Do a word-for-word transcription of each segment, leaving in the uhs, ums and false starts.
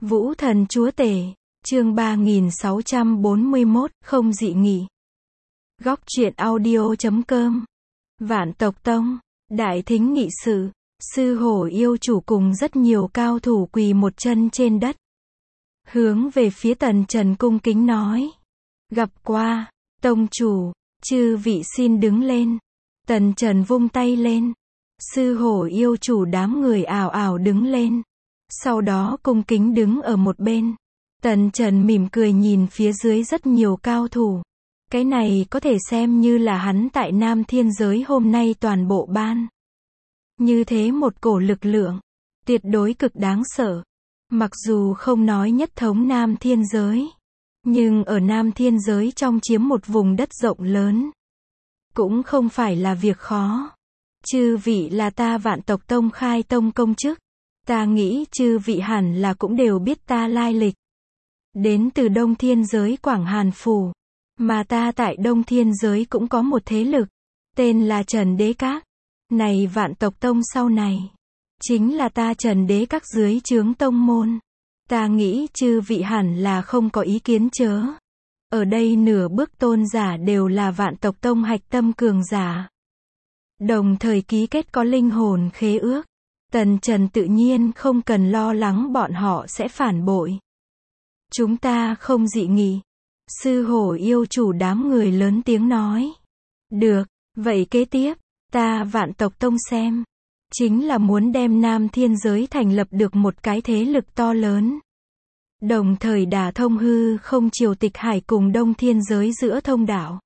Vũ thần chúa tể, chương ba nghìn sáu trăm bốn mươi mốt, không dị nghị. Góc truyện audio chấm com. Vạn tộc tông, đại thính nghị sự, sư hổ yêu chủ cùng rất nhiều cao thủ quỳ một chân trên đất. Hướng về phía Tần Trần cung kính nói. Gặp qua, tông chủ, chư vị xin đứng lên. Tần Trần vung tay lên. Sư hổ yêu chủ đám người ào ào đứng lên. Sau đó cung kính đứng ở một bên. Tần Trần mỉm cười nhìn phía dưới rất nhiều cao thủ. Cái này có thể xem như là hắn tại Nam Thiên Giới hôm nay toàn bộ ban. Như thế một cổ lực lượng, tuyệt đối cực đáng sợ. Mặc dù không nói nhất thống Nam Thiên Giới, nhưng ở Nam Thiên Giới trong chiếm một vùng đất rộng lớn, cũng không phải là việc khó. Chư vị là ta Vạn tộc tông khai tông công chức. Ta nghĩ chư vị hẳn là cũng đều biết ta lai lịch. Đến từ Đông Thiên Giới Quảng Hàn Phủ. Mà ta tại Đông Thiên Giới cũng có một thế lực. Tên là Trần Đế Các. Này Vạn tộc tông sau này, chính là ta Trần Đế Các dưới trướng tông môn. Ta nghĩ chư vị hẳn là không có ý kiến chớ. Ở đây nửa bước tôn giả đều là Vạn tộc tông hạch tâm cường giả. Đồng thời ký kết có linh hồn khế ước. Tần Trần tự nhiên không cần lo lắng bọn họ sẽ phản bội. Chúng ta không dị nghị. Sư hổ yêu chủ đám người lớn tiếng nói. Được, vậy kế tiếp, ta Vạn tộc tông xem. Chính là muốn đem Nam Thiên Giới thành lập được một cái thế lực to lớn. Đồng thời đả thông hư không triều tịch hải cùng Đông Thiên Giới giữa thông đạo.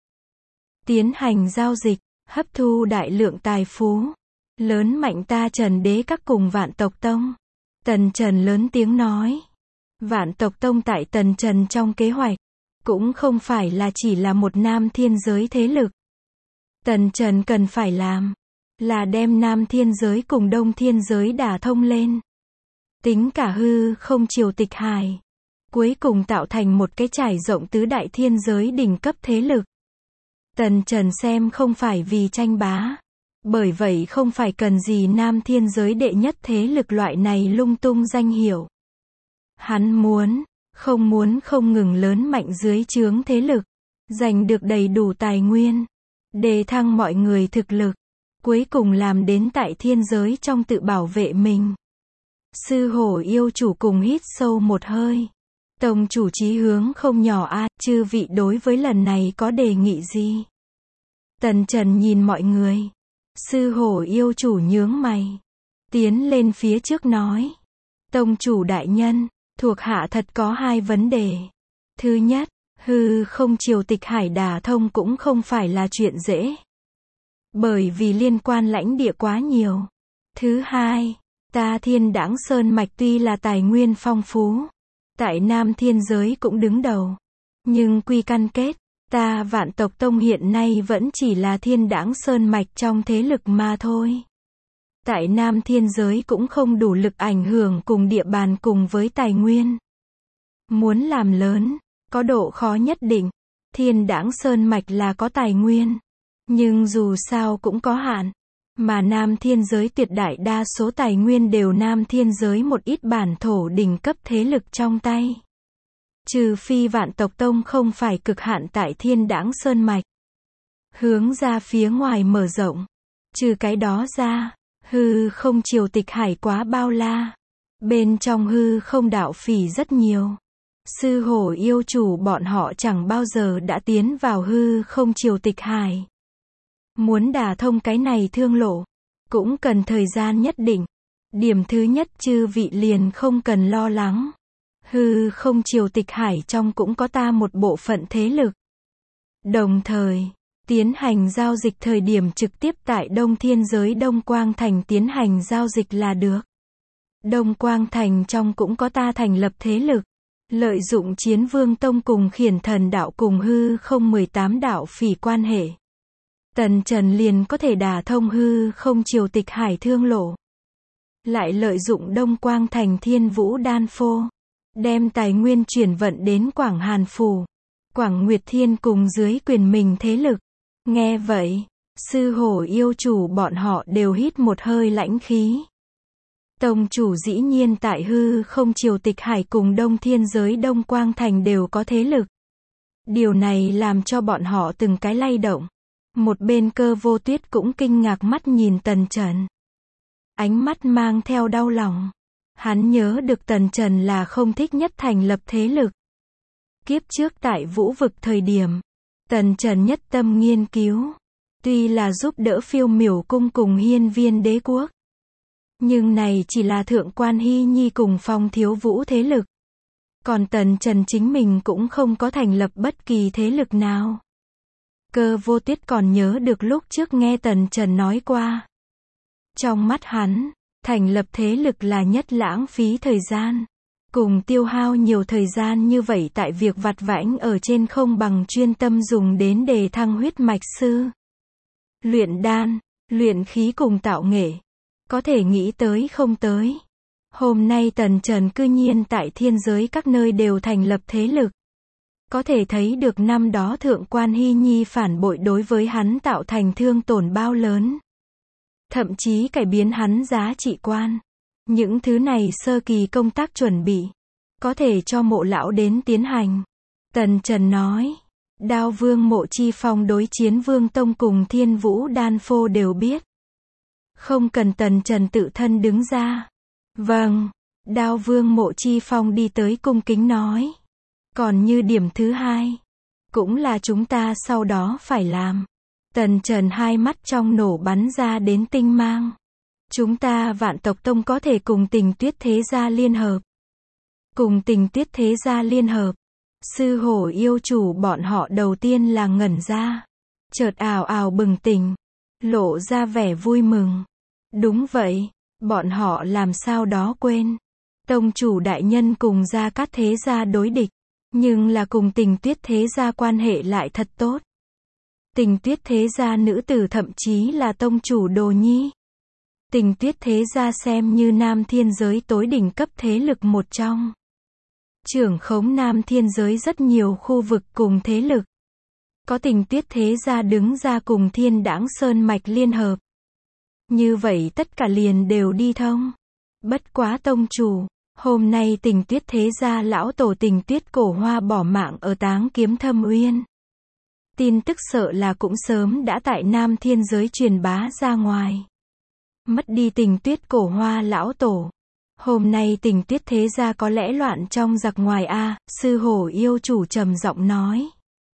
Tiến hành giao dịch, hấp thu đại lượng tài phú. Lớn mạnh ta Trần Đế Các cùng Vạn tộc tông. Tần Trần lớn tiếng nói. Vạn tộc tông tại Tần Trần trong kế hoạch, cũng không phải là chỉ là một Nam Thiên Giới thế lực. Tần Trần cần phải làm, là đem Nam Thiên Giới cùng Đông Thiên Giới đả thông lên. Tính cả hư không triều tịch hải. Cuối cùng tạo thành một cái trải rộng tứ đại thiên giới đỉnh cấp thế lực. Tần Trần xem không phải vì tranh bá. Bởi vậy không phải cần gì Nam Thiên Giới đệ nhất thế lực loại này lung tung danh hiệu. Hắn muốn, không muốn không ngừng lớn mạnh dưới trướng thế lực, giành được đầy đủ tài nguyên, đề thăng mọi người thực lực, cuối cùng làm đến tại thiên giới trong tự bảo vệ mình. Sư hổ yêu chủ cùng hít sâu một hơi. Tông chủ chí hướng không nhỏ a, à, chư vị đối với lần này có đề nghị gì? Tần Trần nhìn mọi người. Sư hổ yêu chủ nhướng mày. Tiến lên phía trước nói. Tông chủ đại nhân, thuộc hạ thật có hai vấn đề. Thứ nhất, hư không triều tịch hải đả thông cũng không phải là chuyện dễ. Bởi vì liên quan lãnh địa quá nhiều. Thứ hai, ta Thiên Đãng Sơn Mạch tuy là tài nguyên phong phú, tại Nam Thiên Giới cũng đứng đầu. Nhưng quy căn kết, ta Vạn tộc tông hiện nay vẫn chỉ là Thiên Đãng Sơn Mạch trong thế lực mà thôi. Tại Nam Thiên Giới cũng không đủ lực ảnh hưởng cùng địa bàn cùng với tài nguyên. Muốn làm lớn, có độ khó nhất định. Thiên Đãng Sơn Mạch là có tài nguyên, nhưng dù sao cũng có hạn. Mà Nam Thiên Giới tuyệt đại đa số tài nguyên đều Nam Thiên Giới một ít bản thổ đỉnh cấp thế lực trong tay. Trừ phi Vạn tộc tông không phải cực hạn tại Thiên Đãng Sơn Mạch. Hướng ra phía ngoài mở rộng. Trừ cái đó ra, hư không triều tịch hải quá bao la. Bên trong hư không đạo phỉ rất nhiều. Sư hổ yêu chủ bọn họ chẳng bao giờ đã tiến vào hư không triều tịch hải. Muốn đả thông cái này thương lộ, cũng cần thời gian nhất định. Điểm thứ nhất chư vị liền không cần lo lắng. Hư không triều tịch hải trong cũng có ta một bộ phận thế lực. Đồng thời, tiến hành giao dịch thời điểm trực tiếp tại Đông Thiên Giới Đông Quang Thành tiến hành giao dịch là được. Đông Quang Thành trong cũng có ta thành lập thế lực. Lợi dụng Chiến Vương Tông cùng Khiển Thần Đạo cùng hư không mười tám đạo phỉ quan hệ. Tần Trần liền có thể đả thông hư không triều tịch hải thương lộ. Lại lợi dụng Đông Quang Thành Thiên Vũ Đan Phô. Đem tài nguyên chuyển vận đến Quảng Hàn Phủ. Quảng Nguyệt Thiên cùng dưới quyền mình thế lực. Nghe vậy, sư hổ yêu chủ bọn họ đều hít một hơi lãnh khí. Tông chủ dĩ nhiên tại hư không triều Tịch Hải cùng Đông Thiên giới Đông Quang Thành đều có thế lực. Điều này làm cho bọn họ từng cái lay động. Một bên Cơ Vô Tuyết cũng kinh ngạc mắt nhìn Tần Trần. Ánh mắt mang theo đau lòng. Hắn nhớ được Tần Trần là không thích nhất thành lập thế lực. Kiếp trước tại Vũ Vực thời điểm, Tần Trần nhất tâm nghiên cứu. Tuy là giúp đỡ Phiêu Miểu Cung cùng Hiên Viên Đế Quốc. Nhưng này chỉ là Thượng Quan Hy Nhi cùng Phong Thiếu Vũ thế lực. Còn Tần Trần chính mình cũng không có thành lập bất kỳ thế lực nào. Cơ Vô Tuyết còn nhớ được lúc trước nghe Tần Trần nói qua. Trong mắt hắn, thành lập thế lực là nhất lãng phí thời gian. Cùng tiêu hao nhiều thời gian như vậy tại việc vặt vãnh ở trên không bằng chuyên tâm dùng đến đề thăng huyết mạch sư. Luyện đan, luyện khí cùng tạo nghệ. Có thể nghĩ tới không tới. Hôm nay Tần Trần cư nhiên tại thiên giới các nơi đều thành lập thế lực. Có thể thấy được năm đó Thượng Quan Hy Nhi phản bội đối với hắn tạo thành thương tổn bao lớn. Thậm chí cải biến hắn giá trị quan. Những thứ này sơ kỳ công tác chuẩn bị. Có thể cho Mộ lão đến tiến hành. Tần Trần nói. Đao Vương Mộ Chi Phong đối chiến Vương Tông cùng Thiên Vũ Đan Phô đều biết. Không cần Tần Trần tự thân đứng ra. Vâng. Đao Vương Mộ Chi Phong đi tới cung kính nói. Còn như điểm thứ hai. Cũng là chúng ta sau đó phải làm. Tần Trần hai mắt trong nổ bắn ra đến tinh mang. Chúng ta Vạn Tộc Tông có thể cùng Tình Tuyết Thế Gia liên hợp. Cùng Tình Tuyết Thế Gia liên hợp. Sư hổ yêu chủ bọn họ đầu tiên là ngẩn ra. Chợt ào ào bừng tỉnh. Lộ ra vẻ vui mừng. Đúng vậy. Bọn họ làm sao đó quên. Tông chủ đại nhân cùng Gia Cát Thế Gia đối địch. Nhưng là cùng Tình Tuyết Thế Gia quan hệ lại thật tốt. Tình Tuyết Thế Gia nữ tử thậm chí là tông chủ đồ nhi. Tình Tuyết Thế Gia xem như Nam Thiên giới tối đỉnh cấp thế lực một trong. Trưởng khống Nam Thiên giới rất nhiều khu vực cùng thế lực. Có Tình Tuyết Thế Gia đứng ra cùng Thiên Đãng Sơn Mạch liên hợp. Như vậy tất cả liền đều đi thông. Bất quá tông chủ, hôm nay Tình Tuyết Thế Gia lão tổ Tình Tuyết Cổ Hoa bỏ mạng ở Táng Kiếm Thâm Uyên. Tin tức sợ là cũng sớm đã tại Nam Thiên giới truyền bá ra ngoài. Mất đi Tình Tuyết Cổ Hoa lão tổ. Hôm nay Tình Tuyết Thế Gia có lẽ loạn trong giặc ngoài a, sư hổ yêu chủ trầm giọng nói.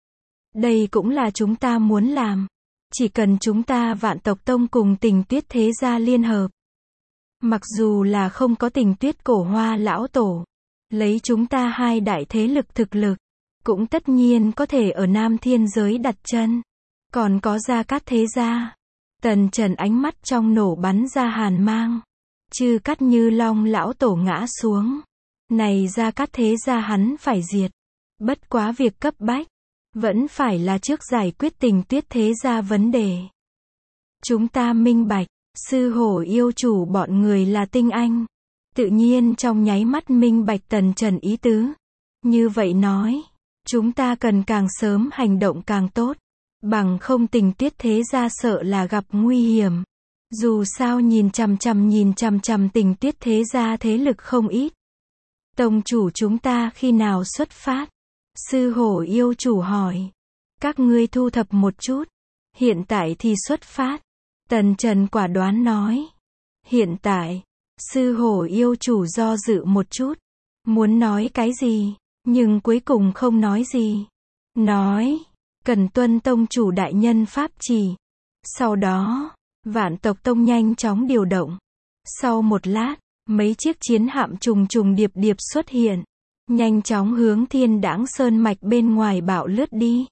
Đây cũng là chúng ta muốn làm. Chỉ cần chúng ta Vạn Tộc Tông cùng Tình Tuyết Thế Gia liên hợp. Mặc dù là không có Tình Tuyết Cổ Hoa lão tổ. Lấy chúng ta hai đại thế lực thực lực. Cũng tất nhiên có thể ở Nam Thiên giới đặt chân. Còn có Gia Cát Thế Gia. Tần Trần ánh mắt trong nổ bắn ra hàn mang. Chư Cát Như Long lão tổ ngã xuống. Này Gia Cát Thế Gia hắn phải diệt. Bất quá việc cấp bách. Vẫn phải là trước giải quyết Tình Tuyết Thế Gia vấn đề. Chúng ta minh bạch. Sư hổ yêu chủ bọn người là tinh anh. Tự nhiên trong nháy mắt minh bạch Tần Trần ý tứ. Như vậy nói. Chúng ta cần càng sớm hành động càng tốt. Bằng không Tình Tuyết Thế Gia sợ là gặp nguy hiểm. Dù sao nhìn chằm chằm nhìn chằm chằm Tình Tuyết Thế Gia thế lực không ít. Tông chủ chúng ta khi nào xuất phát? Sư hổ yêu chủ hỏi. Các ngươi thu thập một chút. Hiện tại thì xuất phát. Tần Trần quả đoán nói. Hiện tại. Sư hổ yêu chủ do dự một chút. Muốn nói cái gì? Nhưng cuối cùng không nói gì. Nói. Cần tuân tông chủ đại nhân pháp chỉ. Sau đó. Vạn Tộc Tông nhanh chóng điều động. Sau một lát. Mấy chiếc chiến hạm trùng trùng điệp điệp xuất hiện. Nhanh chóng hướng Thiên Đãng Sơn Mạch bên ngoài bạo lướt đi.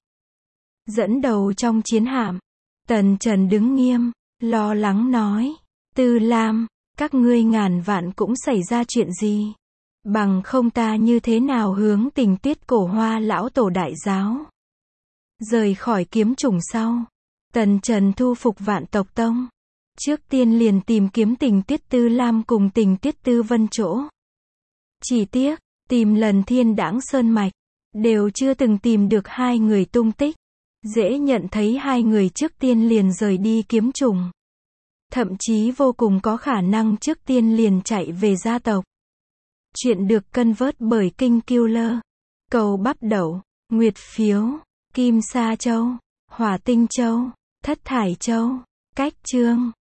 Dẫn đầu trong chiến hạm. Tần Trần đứng nghiêm. Lo lắng nói. Tư Lam. Các ngươi ngàn vạn cũng xảy ra chuyện gì. Bằng không ta như thế nào hướng Tình Tuyết Cổ Hoa lão tổ đại giáo. Rời khỏi kiếm trùng sau. Tần Trần thu phục Vạn Tộc Tông. Trước tiên liền tìm kiếm Tình Tuyết Tư Lam cùng Tình Tuyết Tư Vân chỗ. Chỉ tiếc, tìm lần Thiên Đãng Sơn Mạch. Đều chưa từng tìm được hai người tung tích. Dễ nhận thấy hai người trước tiên liền rời đi kiếm trùng. thậm chí vô cùng có khả năng trước tiên liền chạy về gia tộc. Chuyện được convert bởi King Killer. Cầu bắp đậu, nguyệt phiếu, kim sa châu, hỏa tinh châu, thất thải châu. Cách chương